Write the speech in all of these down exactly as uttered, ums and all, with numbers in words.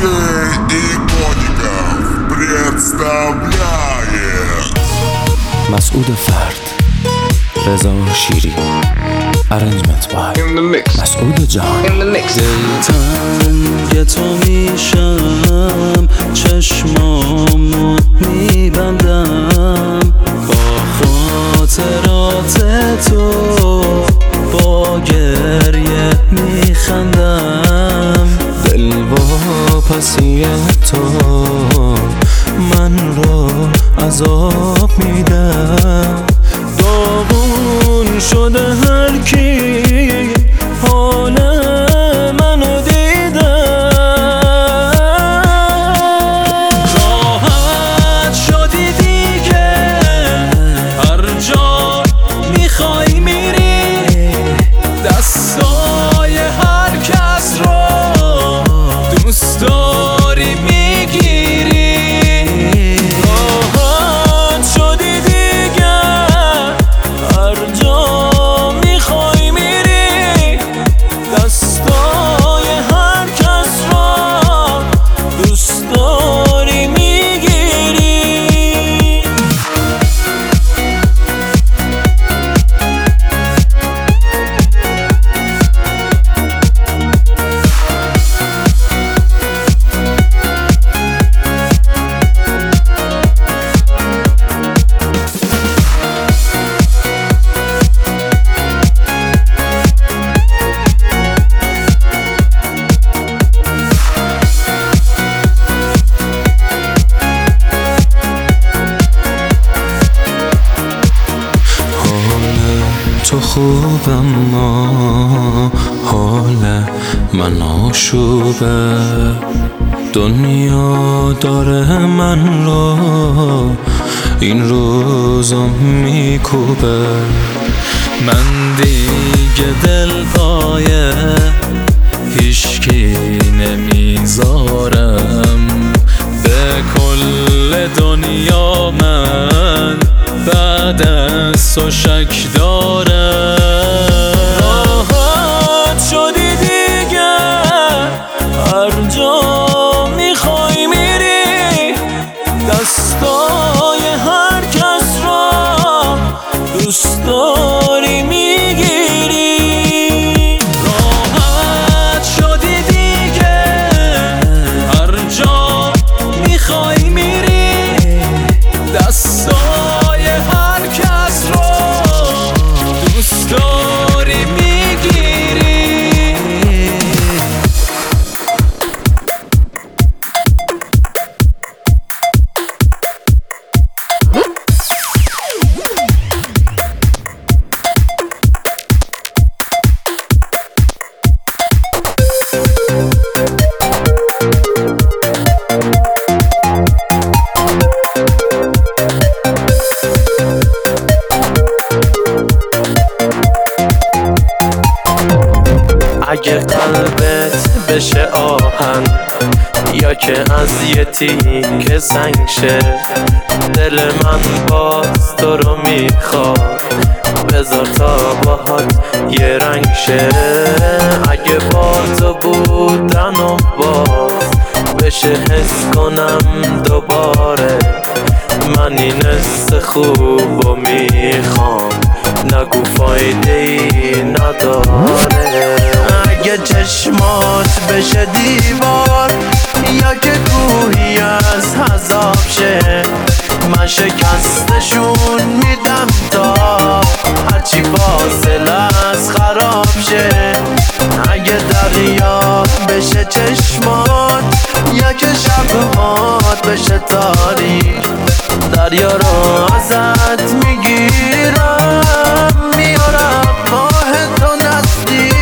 Икоников представляет مسعود فرد، رضا شیری، Arrangement by مسعود جان. دلتنگ تو میشم، چشمامو میبندم، با خاطرات تو با گریه میخندم. دل واپسی تو من رو عذاب میدم. داغون شده هر کی حال منو دیده، راحت شدی دیگه، هر جا میخوای میری، دستای هر کس رو دوست داری میگیری. راحت شدی دیگه، هر جا میخوای میری، دستای هر کس رو دوست داری میگیری. تو خوب اما حال من آشوبه، دنیا داره من رو این روزا میکوبه. من دیگه دل پایه هیچکی نمیذارم، به کل دنیا من بعد از تو شک دارم. راحت شدی دیگه، هر جا میخوای میری، دستای هر کس را دوست داری میگیری. راحت شدی دیگه، هر جا میخوای میری، دستای هر کس رو دوست داری میگیری. اگه قلبت بشه آهن، یا که از یه تیکه سنگ شه، دل من باز تو رو میخواد، بذار تا باهات یه رنگ شه. اگه با تو بودن و باز بشه حس کنم دوباره، من این حس خوب رو میخوام، نگو فایده ای نداره. اگه چشمات بشه دیوار، یا که کوهی از حذاب شه، من شکستشون میدم تا هرچی فاصله از خراب شه. اگه دریا بشه چشمات، یا که شبهات بشه تاریک، دریا رو ازت میگیرم، میارم ماه تو نزدیک.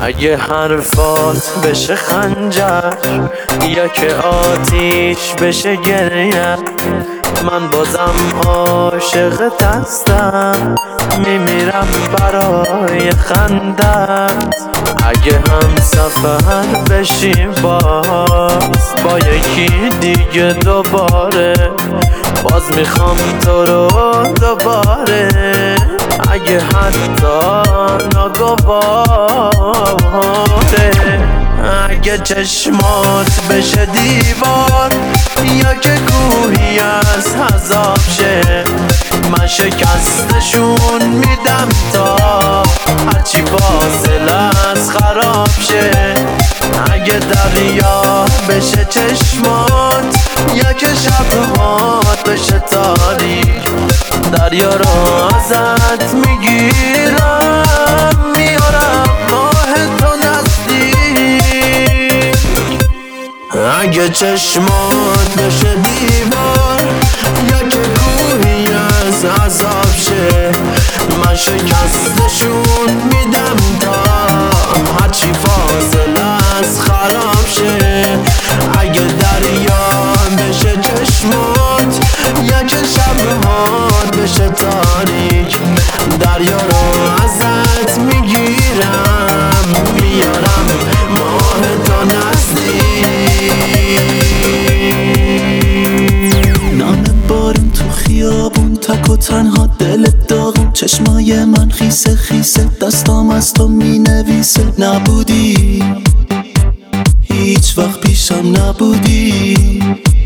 اگه حرفات بشه خنجر یا که آتیش بشه گریه، من بازم عاشقت هستم، میمیرم برای خندت. اگه هم سفر بشیم باز با یکی دیگه دوباره، باز میخوام تو رو دوباره. اگه حتی ناگواره، اگه چشمات بشه دیوار یا که کوهی از عذاب شه، من شکستشون میدم تا هرچی فاصله از خراب شه. اگه دریا بشه چشمات یا که شبهات بشه تاریک، دریا رو ازت میگیرم، میارم ماه تو نزدیک. اگه چشمات بشه دیوار یا که کوهی از عذاب شه، من شکستشون میدم تا هرچی فاصله از خراب شه. اگه دریا بشه چشمات یا که شبهات بشه تاریک، دریا رو ازت میگیرم، میارم ماه تو نزدیک. نامه بارون تو خیابون، تک و تنها دلت داغون، چشمای من خیسه خیسه، دستام از تو می نویسه. نبودی هیچ وقت پیشم نبودی،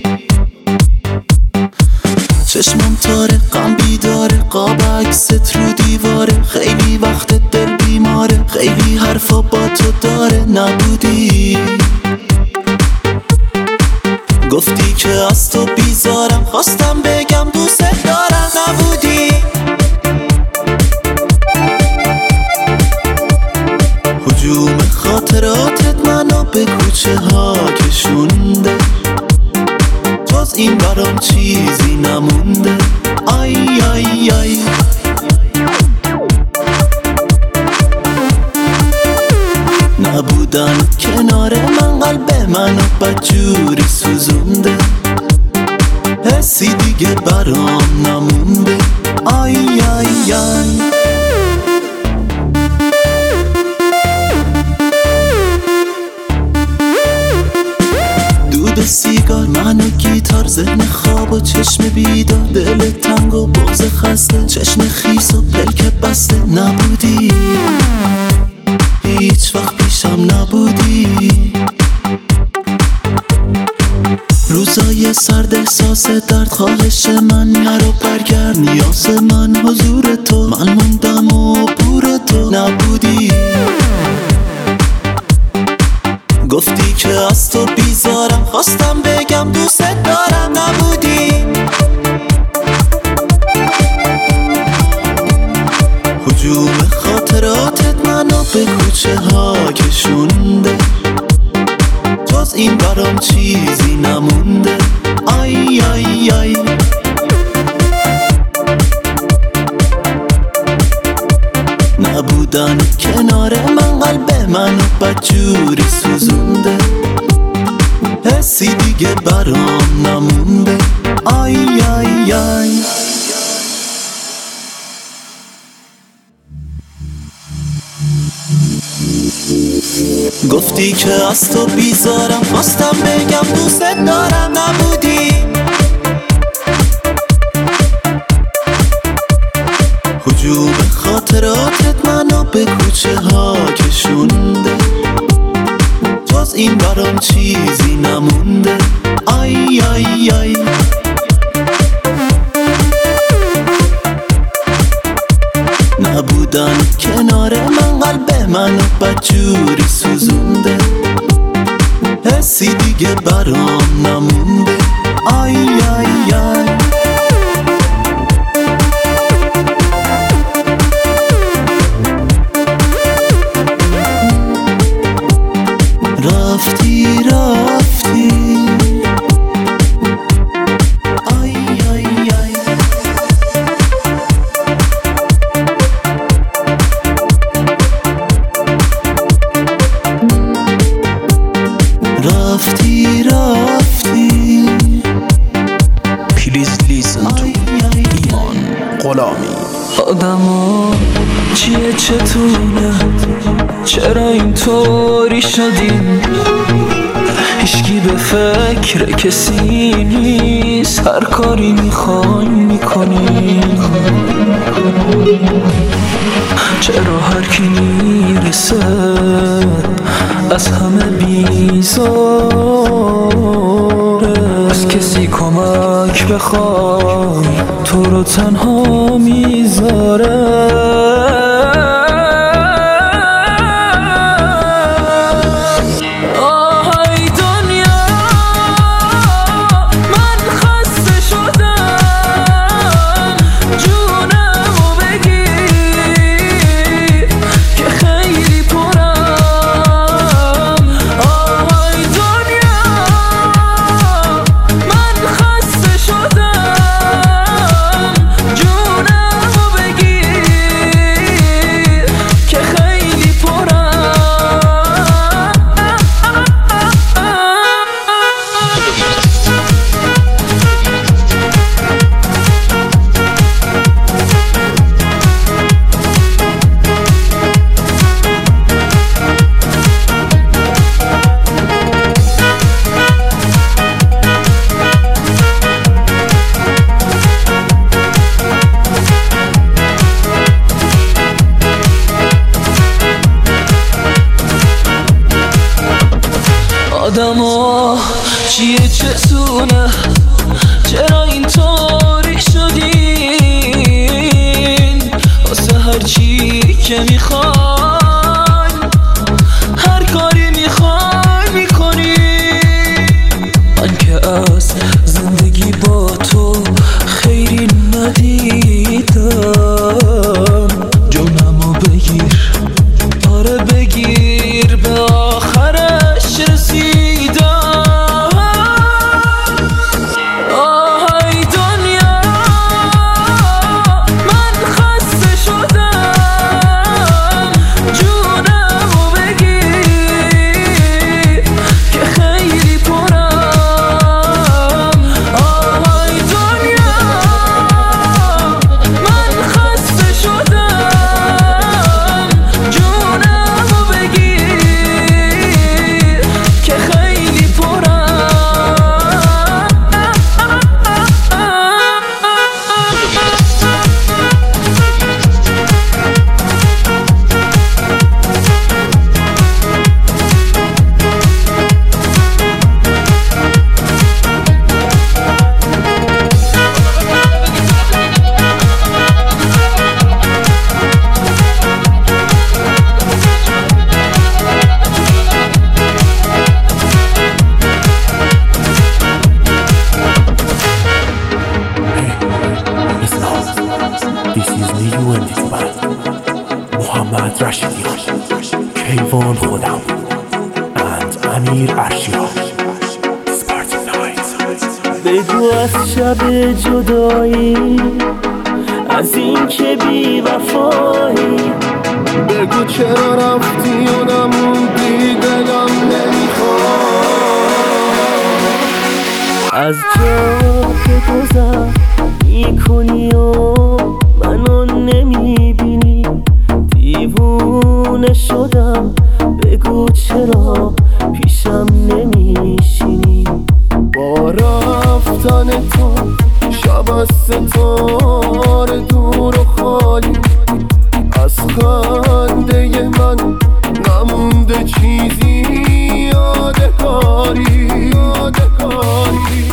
چشمم تاره غم بیداره، قاب عکست رو دیواره. خیلی وقت دل بیماره، خیلی حرفا با تو داره. نبودی گفتی که از تو بیزارم، خواستم بگم دوست دارم. نبودی هجوم خاطراتت منو به کوچه ها کشونده، جز این برام چیزی نمونده. آی آی آی نبودن کنار من، قلب منو بدجوری سوزونده، حسی دیگه برام نمونده. آی آی آی دود سیگار، من و گیتار، ذهن خواب و چشم بیدار، دل تنگ و بغض خسته، چشم خیس و پلک بسته. نبودی هیچ وقت پیشم نبودی، روزای سرد احساس درد، خواهش من نرو برگرد، نیاز من حضور تو، من موندم و بور تو. نبودی گفتی که از تو بیزارم، خواستم بگم دوست دارم. نبودی هجوم خاطراتت منو به کوچه ها کشونده، جز این برام چیزی نمونده. آی آی آی نبودن کنار من، قلب منو بدجوری سوزونده، حسی دیگه برام نمونده. آی آی آی گفتی که از تو بیزارم، خواستم بگم دوست دارم. نبودی هجوم خاطراتت منو به کوچه ها کشونده، جز این برام چیزی نمونده. آی آی آی نبودن کنار من، قلب منو بدجوری سوزونده، حسی دیگه برام نمونده. آی آی آی رفتی رفتی آی آی آی چیه چتونه چرا اینطوری شدیم هیچکی به فکر کسی نیست هر کاری میخوایم میکنیم چرا هر کی میرسه از همه بیزاره از کسی کمک بخوای تو رو تنها میذاره آدما چیه چتونه چرا اینطوری شدین واسه هر چی که میخواین هر کاری میخواین میکنین من که از زندگی با تو خیری ندیدم جونمو بگیر آره بگیر به آخرش رسید محمد رشیدیان کیوان خودم and امیر ارشیا سپارتی نایت بگو از شب جدایی از این که بی وفایی بگو چرا رفتی و نموندی دلم نمیخواد از جا که گذر میکنی و منو نمیبینی دیوونه شدم بگو چرا پیشم نمیشینی با رفتن تو شب از ستاره دور و خالی از خنده من نمونده چیزی یادگاری یادگاری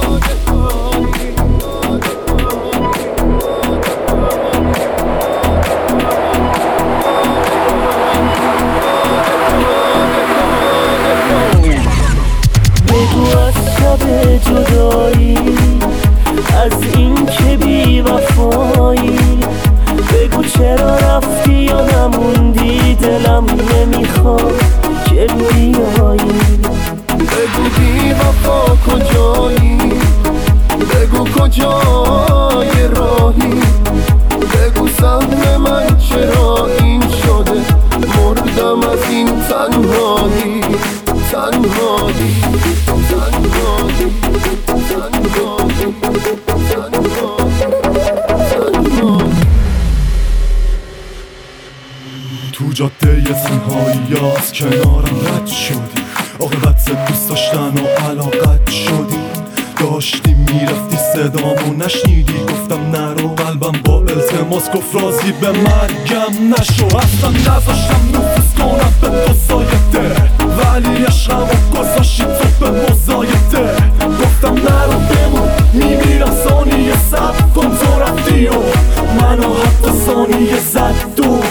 جدایی از این که بی وفایی بگو چرا رفتی یا نموندی دلم نمیخواد که بیایی بگو بی وفا کجایی بگو کجای راهی بگو سهم من چرا این شده مردم از این تنهایی تنهایی تو جاده تنهایی از کنارم رد شدی، عاقبت دوست داشتن و علاقت شدی. داشتی میرفتی صدامو نشنیدی، گفتم نرو، قلبم با التماس گفت راضی به مرگم نشو. اصلا نذاشتم نفوذ کنم به تو زایده، ولی عشقم و گذاشتی تو به مزایده. گفتم نرو بمون، میمیرم ثانیه صبر کن، تو رفتی و منو حتی ثانیه زد دور.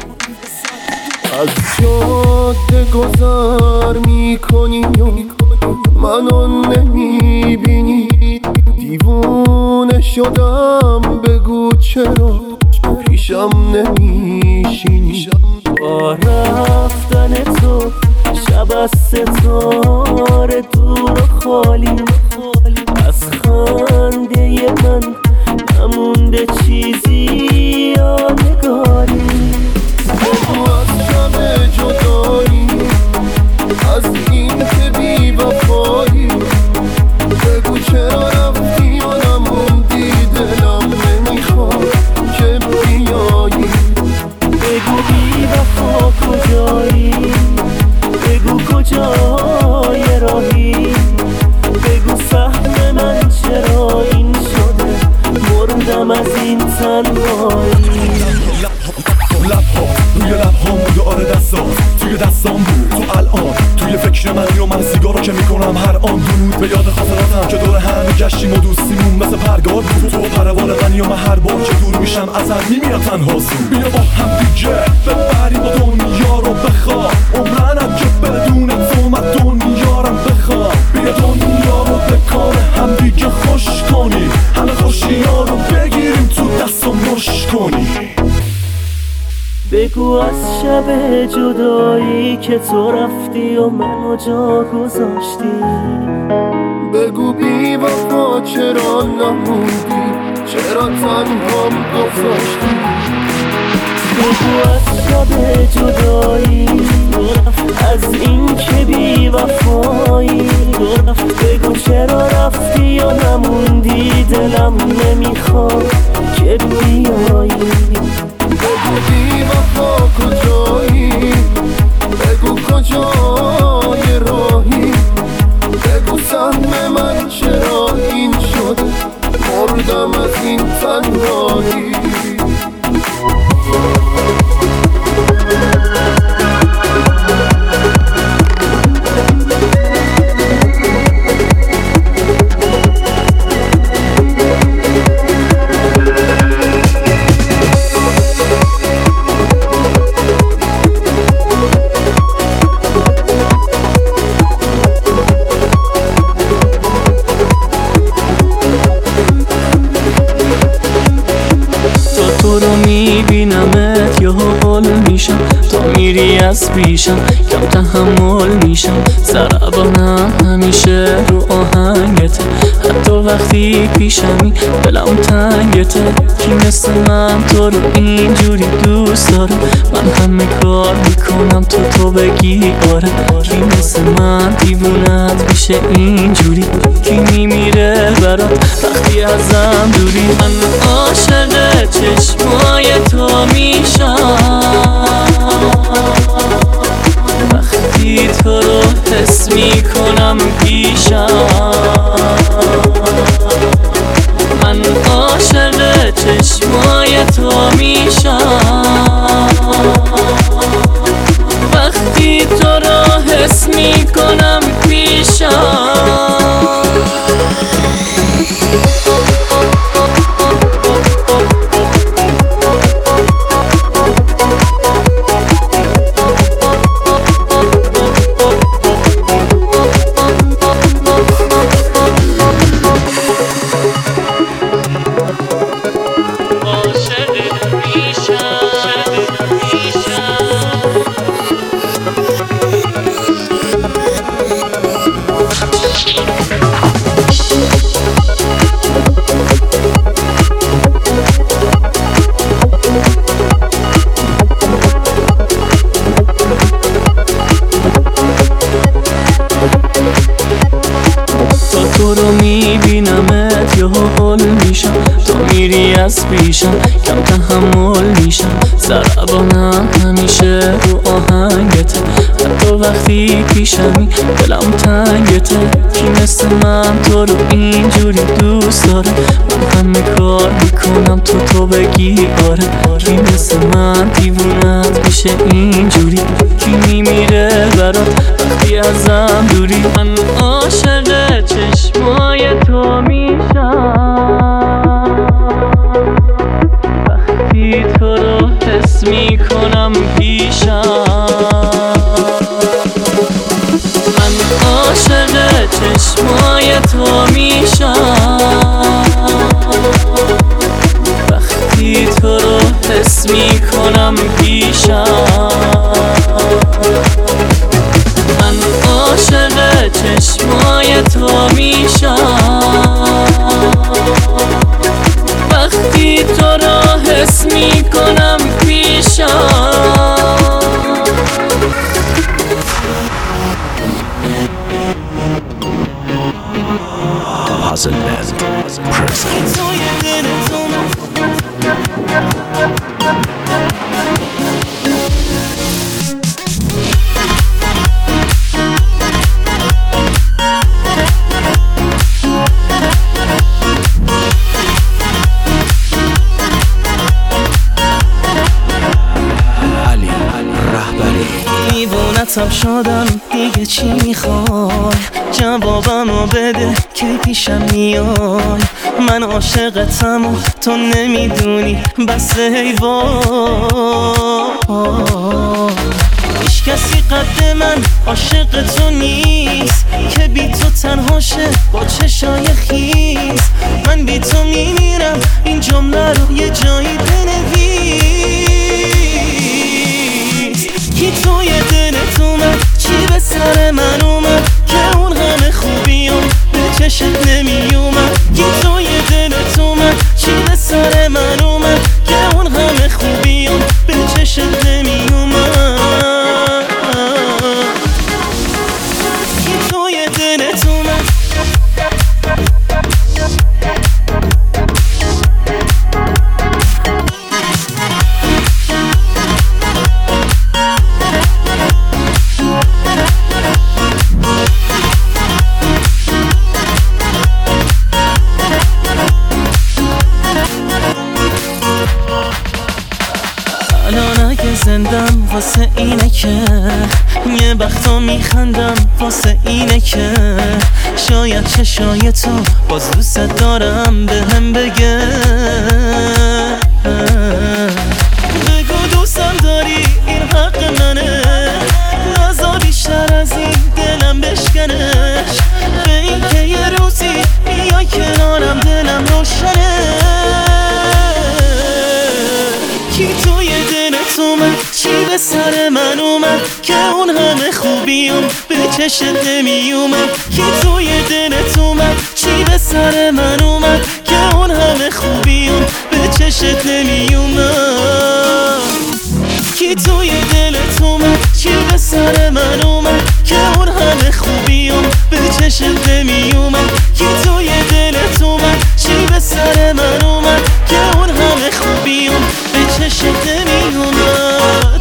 از جاده گذر میکنی و منو نمیبینی، دیوونه شدم بگو چرا پیشم نمیشینی. با رفتن تو شب از ستاره دور و خالی، از خنده من نمونده چیزی یادگاری. بگو از شب جدایی، از این که بی وفایی، بگو چرا رفتی و نموندی، دلم نمیخواد که بیایی. بگو بی وفا کجایی، بگو کجای راهی، بگو سهم من چرا این شده، مردم از این تنهایی. لبها روی لبهام بود و آره دستات توی دستام بود. تو الان توی فکر منی و من سیگارو که میکنم هر آن دود به یاد خاطراتم که دور هم میگشتیم و دوستیمون مثل پرگار بود. تو پروانه منی و من هر بار که دور میشم ازت میمیرم تنها زود. بیا با هم دیگه ببریم و دنیا رو بخواه، عمرنم که بدون تو من دنیارم بخواه. بیا دنیا رو به کار هم دیگه خوش کنی، همه خوشی‌ها رو بگیریم تو دست و مش کنی. بگو از شب جدایی که تو رفتی و منو جا گذاشتی. بگو بی وفا چرا نموندی، چرا تنهام گذاشتی. بگو از شب جدایی، از این که بی وفایی. بگو چرا رفتی و نموندی، دلم نمیخواد که بیایی. بگو بی وفا کجایی، بگو کجای راهی، بگو سهم من چرا این شده، مردم از این تنهایی. تو رو میبینمت یه حال میشم، تو میری از پیشم کم تحمل میشم. ضربانم همیشه رو آهنگته، حتی وقتی پیشمی دلم تنگته. کی مثل من تو رو اینجوری دوست داره، من همه کار میکنم تو تو بگی آره. کی مثل من دیوونت میشه اینجوری، کی میمیره برات وقتی ازم دوری. من عاشق چشمای تو میشم، وقتی تو رو حس میکنم پیشم. من عاشق چشمای تو میشم، وقتی تو رو حس میکنم پیشم. تو رو میبینمت یه حال میشم، تو میری از پیشم کم تحمل میشم. ضربانم همیشه دلم تنگته، کی مثل من تو رو اینجوری دوست داره؟ من همه کار میکنم تو تو بگی آره. کی مثل من دیوونت میشه اینجوری؟ کی میمیره برات وقتی ازم دوری؟ من عاشق چشمای تو میشم وقتی تو رو حس میکنم پیشم. من عاشق چشمای تو میشم وقتی تو رو حس میکنم پیشم. من عاشق چشمای تو میشم وقتی تو رو حس میکنم پیشم. Puzzle Band presents علی رهبری. دیوونتم شدم دیگه چی میخوای؟ جوابمو بده که پیشم میای. من عاشقتم و تو نمیدونی بس حیوان. هیچ کسی قد من عاشق تو نیست که بی تو تنهاشه با چشای خیس. من بی تو میمیرم این جمله رو یه جایی بنویس. کی توی دلت اومد؟ چی به سر من اومد که اون همه خوبیام به چشت نمی اومد؟ کی توی دلت اومد؟ چی به سر من اومد که اون همه خوبیام به چشت نمی اومد؟ کی توی دلت اومد؟ زندم واسه اینه که یه وقتا میخندم واسه اینه که شاید چشای تو باز دوست دارم به هم بگه. بگو دوستم داری این حق منه، نذار بیشتر از این دلم بشکنش. به این که یه روزی بیای کنارم دلم روشنه. کی توی دلت اومد؟ چی به سر من اومد که اون همه خوبیام به چشت نمی اومد؟ کی توی دلت اومد؟ چی به سر من اومد که اون همه خوبیام به چشت نمی اومد؟ کی توی دلت اومد؟ چی به سر من اومد که اون همه خوبیام به چشت نمی اومد؟ کی توی دلت اومد؟ چی به سر من اومد که اون همه خوبیام به چشت نمی اومد؟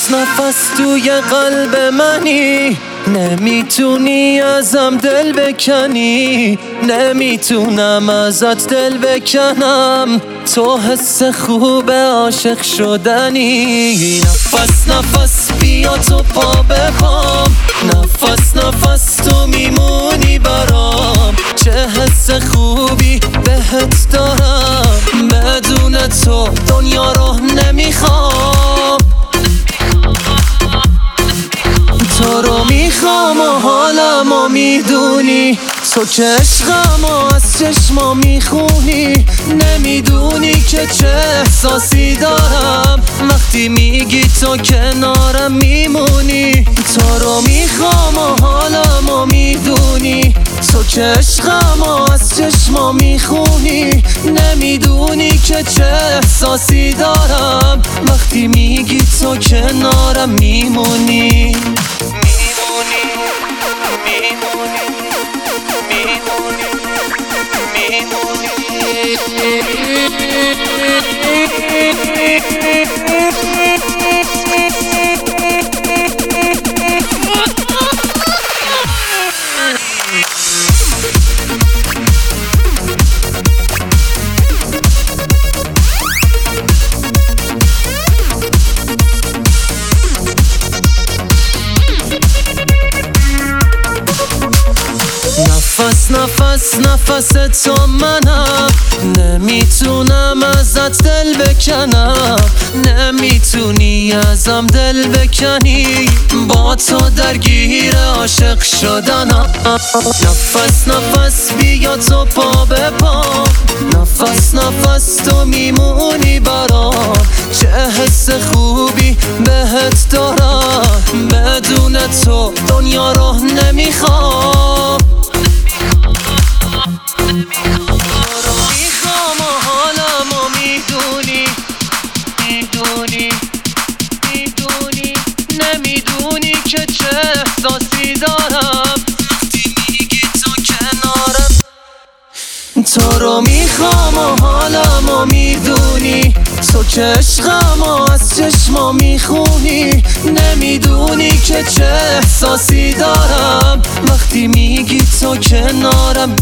نفس توی قلب منی، نمیتونی ازم دل بکنی، نمیتونم ازت دل بکنم، تو حس خوب عاشق شدنی. نفس نفس بیا تو پا به پام، نفس نفس تو میمونی برام، چه حس خوبی بهت دارم، بدون تو دنیا رو نمیخوام، تو رو میخوام و حالمو میدونی، تو که عشقمو از چشما میخونی، نمیدونی که چه احساسی دارم وقتی میگی تو کنارم میمونی، تو رو میخوام و حالمو میدونی، تو که عشقمو از چشما میخونی، نمیدونی که چه احساسی دارم وقتی میگی تو کنارم میمونی. نفس نفس نفس تو منم، نمیتونم ازت دل بکنم، نمیتونی ازم دل بکنی، با تو درگیر عاشق شدنم. نفس نفس بیا تو پا به پام، نفس نفس تو میمونی برام، چه حس خوبی بهت دارم، بدون تو دنیا رو نمیخوام، میخوام و حالمو میدونی، میدونی میدونی نمیدونی که چه احساسی دارم وقتی میگی تو کنارم، تو رو میخوام و حالمو میدونی، تو که عشقمو از چشما میخونی، نمیدونی که چه احساسی دارم وقتی میگی تو کنارم.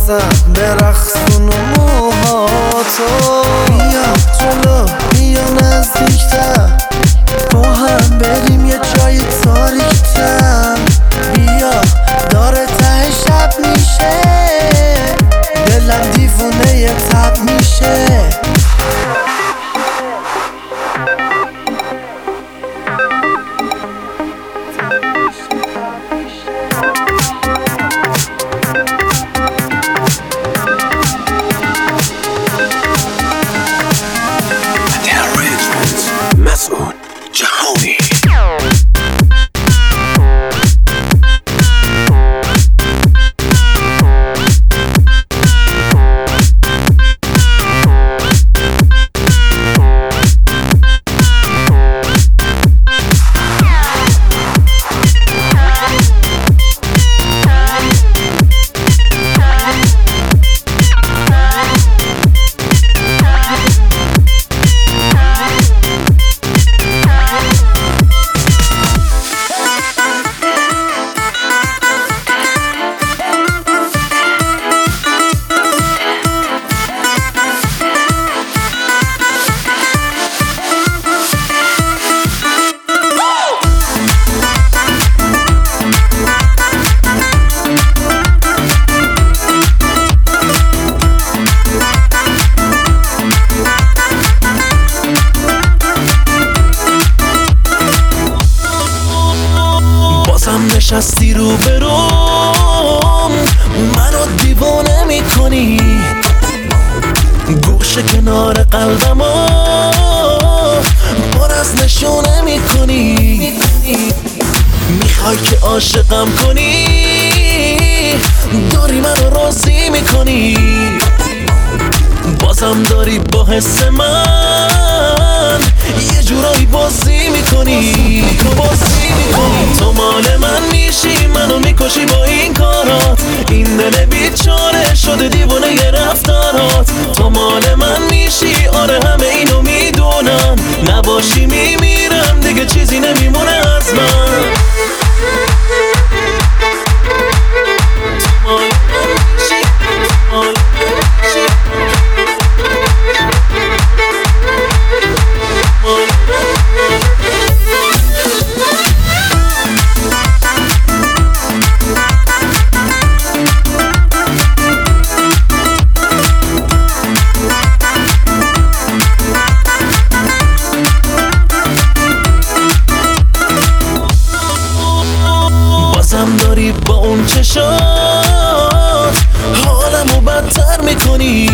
بزن برقصون و موهاتو بیا جلو بیا نزدیکتر با هم بریم یه جای تاریکتر بیا داره ته شب میشه دلم دیوونه یه تب میشه مسعود جهانی نشستی رو بروم منو دیوانه میکنی گوشه کنار قلبمو پر از نشونه میکنی میخوای که عاشقم کنی داری منو راضی میکنی بازم داری با حس من یه جورایی بازی میکنی بازی میکنی تو مال من میشی منو میکشی با این کارات این دل بیچاره شده دیوانه یه رفتارات تو مال من میشی آره همه اینو میدونم نباشی میمیرم دیگه چیزی نمیمونه از من تو مال من میشی تو مال من میشی بازم داری با اون چشات حالمو بدتر میکنی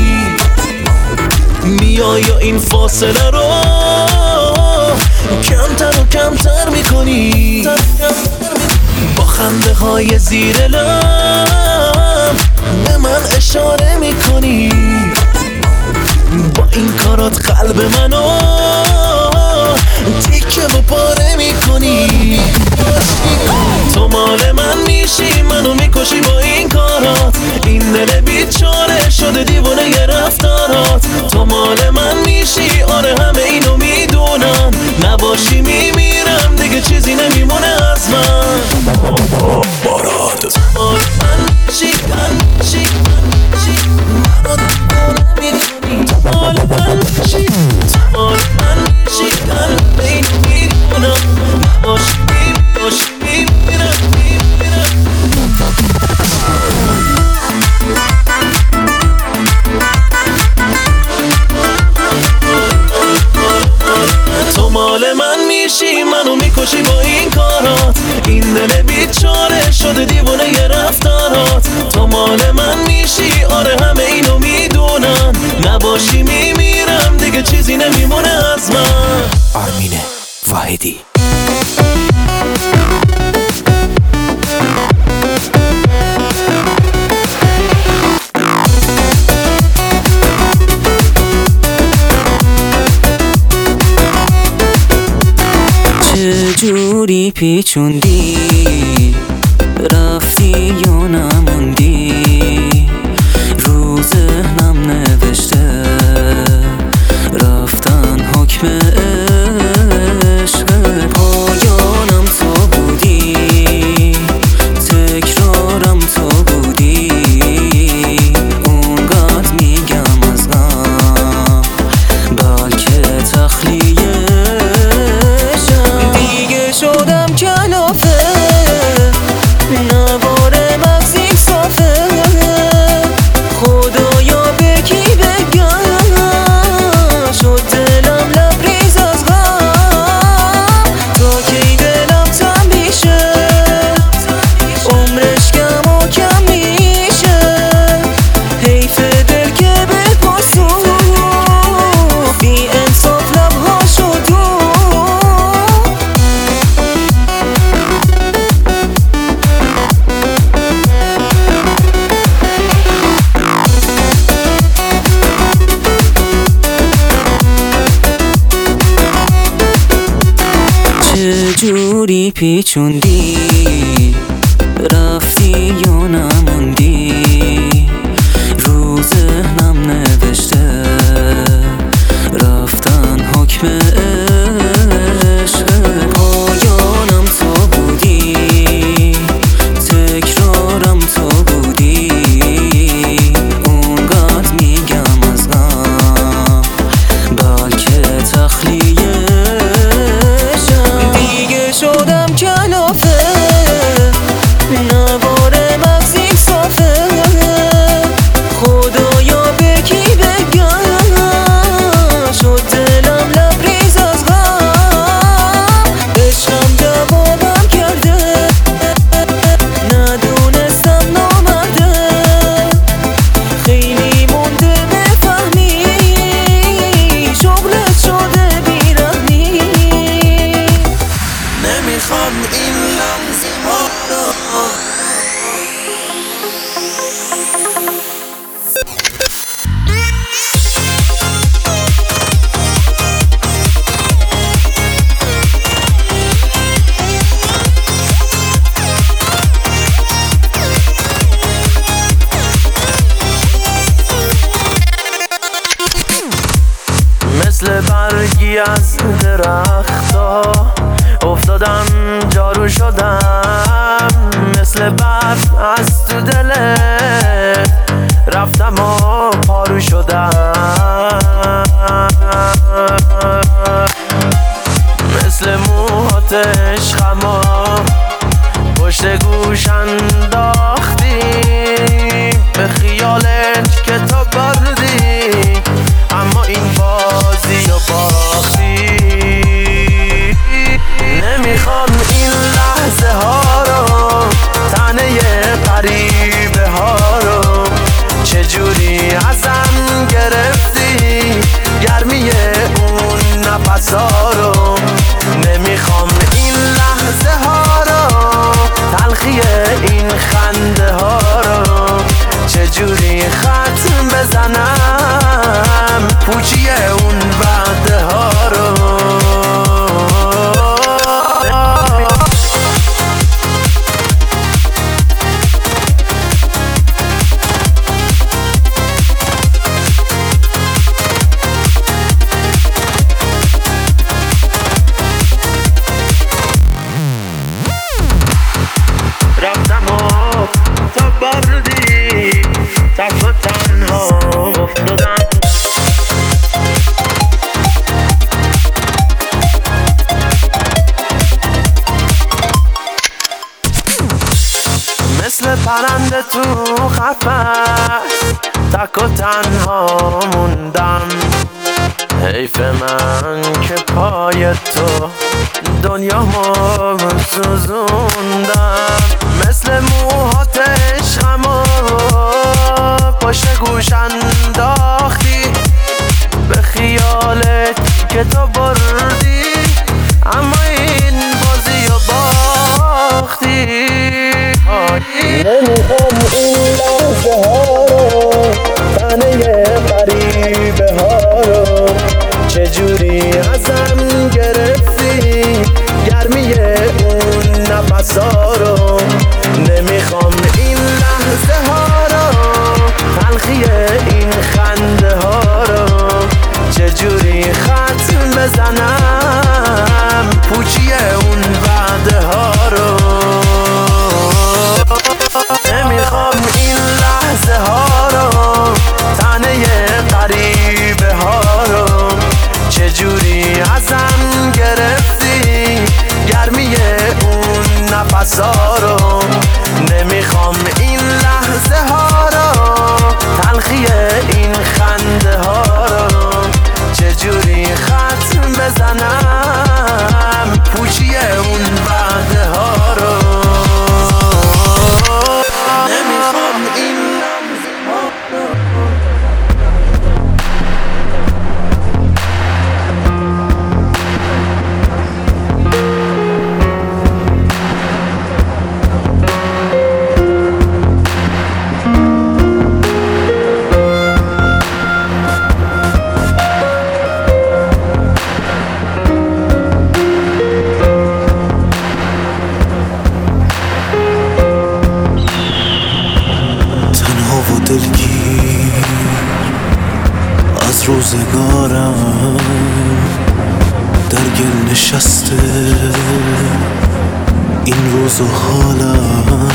میای یا این فاصله رو کمتر و کمتر میکنی با خنده های زیر لب به من اشاره میکنی با این کارات قلب منو تیکه و پاره میکنی تو مال من میشی منو میکشی با این کارات این دل بیچاره شده دیوانه یه رفتارات تو مال من میشی آره همه اینو میدونم نباشی میمیرم دیگه چیزی نمیمونه از من بارات تو مال من میشی من میشی من میشی منو دیوانه میکنی تو مال من میشی تو مال من میشی من به اینو میدونم نباشی نباشی میمیرم میمیرم تو مال من میشی منو میکشی با این کارات این دل بیچاره شده دیوانه یه رفتارات تو مال من میشی آره همه اینو میدونم نباشی میمیرم دیگه چیزی نمیمونه از من آرمین واحدی چجوری پیچوندی رفتی یا نموندی رو ذهنم نوشته رفتن حکم عشق پایانم تو بودی تکرارم تو بودی جوری پیچوندی رفتی یا نموندی رو ذهنم نوشته رفتن حکم عشق پایانم تو بودی تکرارم تو بودی اونقدر میگم از غم بلکه تخلیه دیگه شدم کلافه نوارم از این صافه خدایا به کی بگم شد دلم لبریز از غم عشقم جوابم کرده ندونستم نامرده خیلی مونده بفهمی شغلت شده بیرحمی نمیخوام این لحظه ها رو مثل برگی از درختا افتادم جارو شدم مثل برف از تو دلت رفتم و پارو شدم مثل موهات عشقما پشت گوش انداختی به خیالت که تو بردی اما این بازی و باختی نمیخوام این لحظه ها رو تنه غریبه ها رو چجوری ازم گرفتی گرمی اون نفس ها رو نمیخوام این لحظه ها رو تلخی این خنده ها رو چجوری ختم بزنم پوچی اون وعده ها رو رفتم و تو بردی تک و تنها افتادم مثل پرنده تو قفس تک و تنها موندم حیف من که پای تو دنیامو سوزوندم مثل موهات عشقمو پشت گوش انداختی به خیالت که تو بردی اما این بازی و باختی نمیخوام این لحظه ها رو تنه غریبه ها رو چجوری ازم گرفتی گرمی اون نفس ها رو نمیخوام این لحظه ها رو تلخی این خنده ها رو چجوری ختم بزنم پوچی اون وعده ها رو نمیخوام این لحظه ها رو تنه غریبه ها رو چجوری ازم گرفتی گرمی اون نفس ها رو نمیخوام این لحظه ها رو تلخی این خنده ها رو چجوری ختم بزنم پوچی اون وعده ها رو نمیخوام این لحظه ها رو دلگیر از روزگارم در گل نشسته این روز و حالم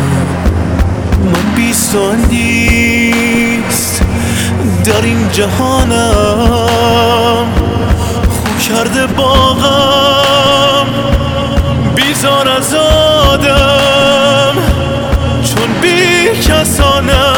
من بیست و اندیست در این جهانم خو کرده باغم بیزار از آدم چون بی کسانم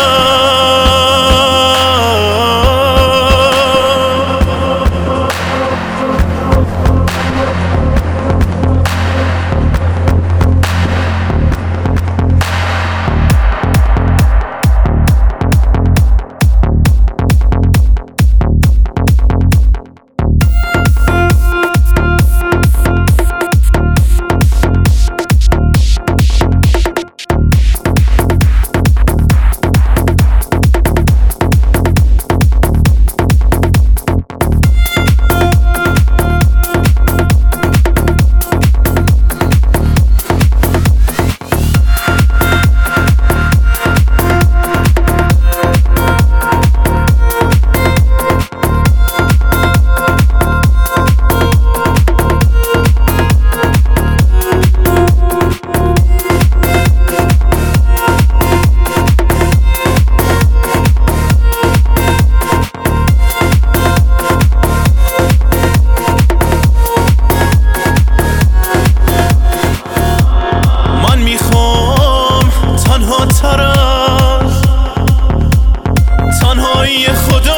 تنهایی خدا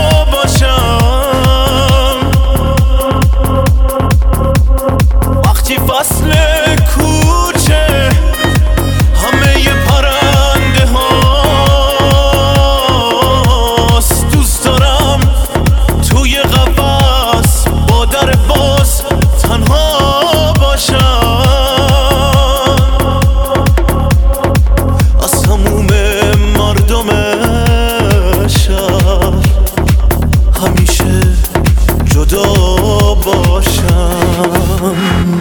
باشم وقتی فصل کوچه همه ی پرنده هاست دوست دارم توی قفس با در باز تنها باشم از تموم مردم همیشه جدا باشم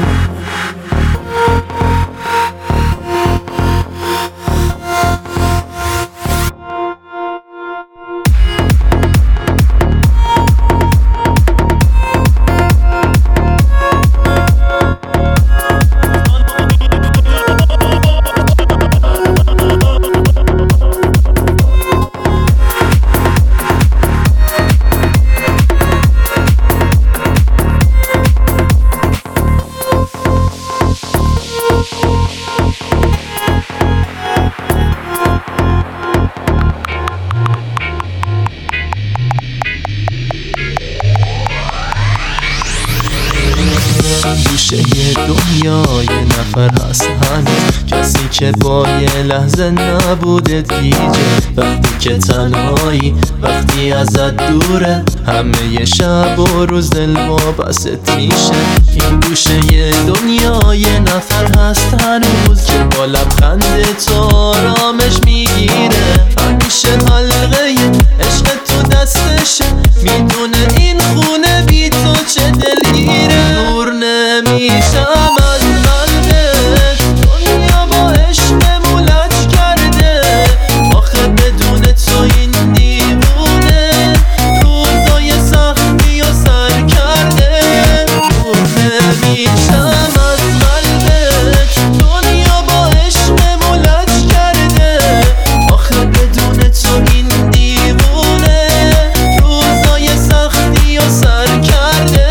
گوشه دنیا یه نفر هست هنوز کسی که با یه لحظه نبودت گیجه وقتی که تنهایی وقتی ازت دوره همه یه شب و روز دل وابست میشه این گوشه دنیا یه نفر هست هنوز که با لبخند تو آرامش میگیره همیشه حلقه عشق تو دستشه میدونه این خونه بی تو چه دلگیره دور نمیشم از قلبت دنیا با عشق مولج کرده آخه بدون تو این دیوونه روزای سختی و سر کرده دور نمیشم از قلبت دنیا با عشق مولج کرده آخه بدون تو این دیوونه روزای سختی و سر کرده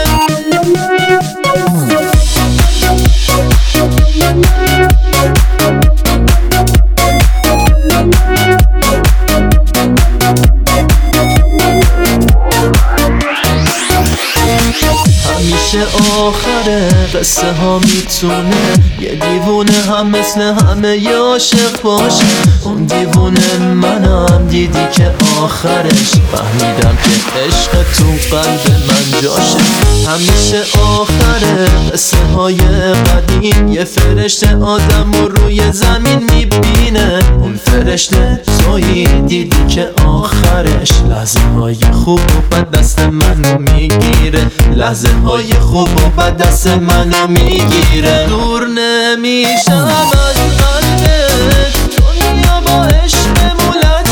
همیشه آخره قصه ها میتونه یه دیوونه هم مثل همه عاشق باشه اون دیوونه منم دیدی که آخرش فهمیدم که عشق تو قلب من جاشه همیشه آخره قصه های قدیم یه فرشته آدم رو روی زمین میبینه اون فرشته تویی دیدی که آخرش لحظه های خوب و بد دست منو میگیره لحظه های خوب و بد دست منو میگیره دور نمیشم از قلبت دنیا با عشق مولد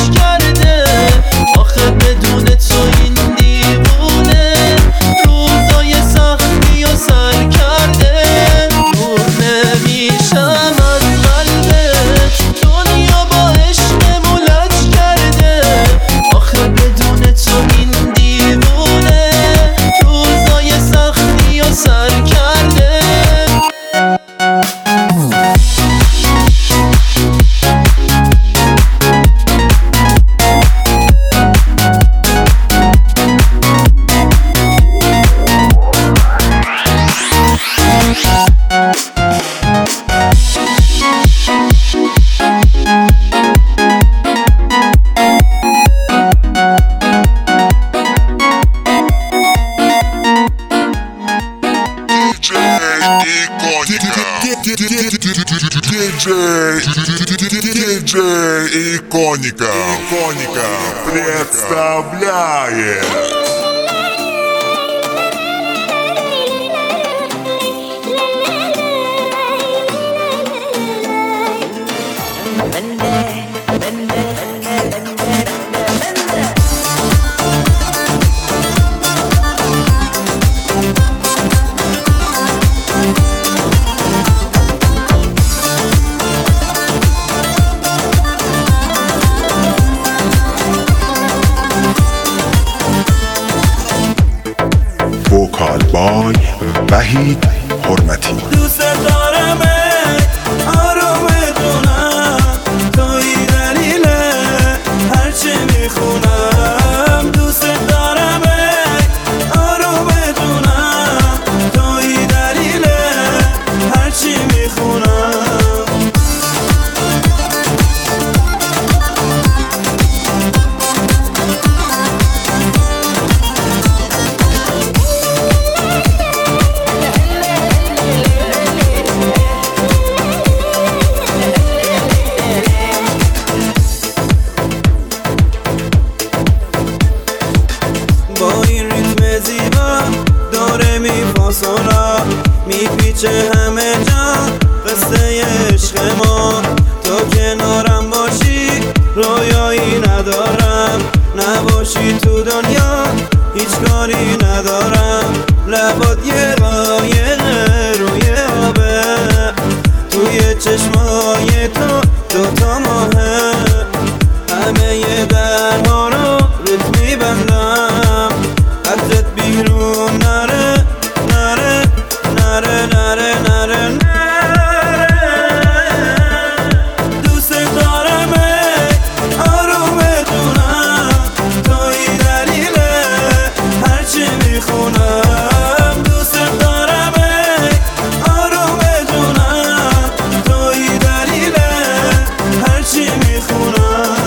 Диджей Иконика, Иконика представляет. وکال بای وحید حرمتی. دوست دارمت آرومتونم توی دلیل هرچی میخونم. دوست دارمت آرومتونم توی دلیل هرچی میخونم. فاصلا میپیچه همه جا قصه عشق ما. تو کنارم باشی رویایی ندارم، نباشی تو دنیا هیچ کاری ندارم. لبات یه قایقه روی آبه، توی چشمای تو دوتا ماهه. همه یه درها رو رت میبندم، قدرت بیرون نره نره نره نره نره نره. دوست دارمت آرومتونم توی دلیل هرچی میخونم. دوست دارمت آرومتونم توی دلیل هرچی میخونم.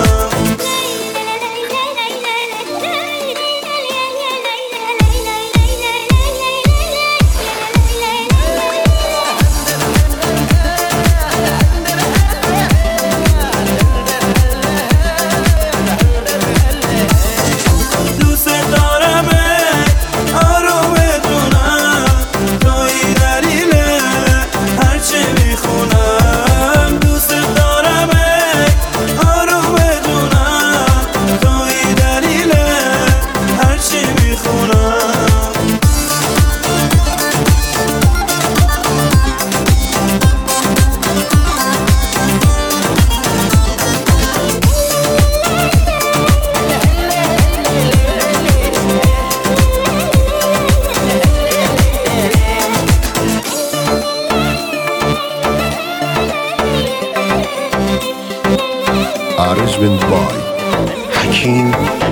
Arrangement by Hakeem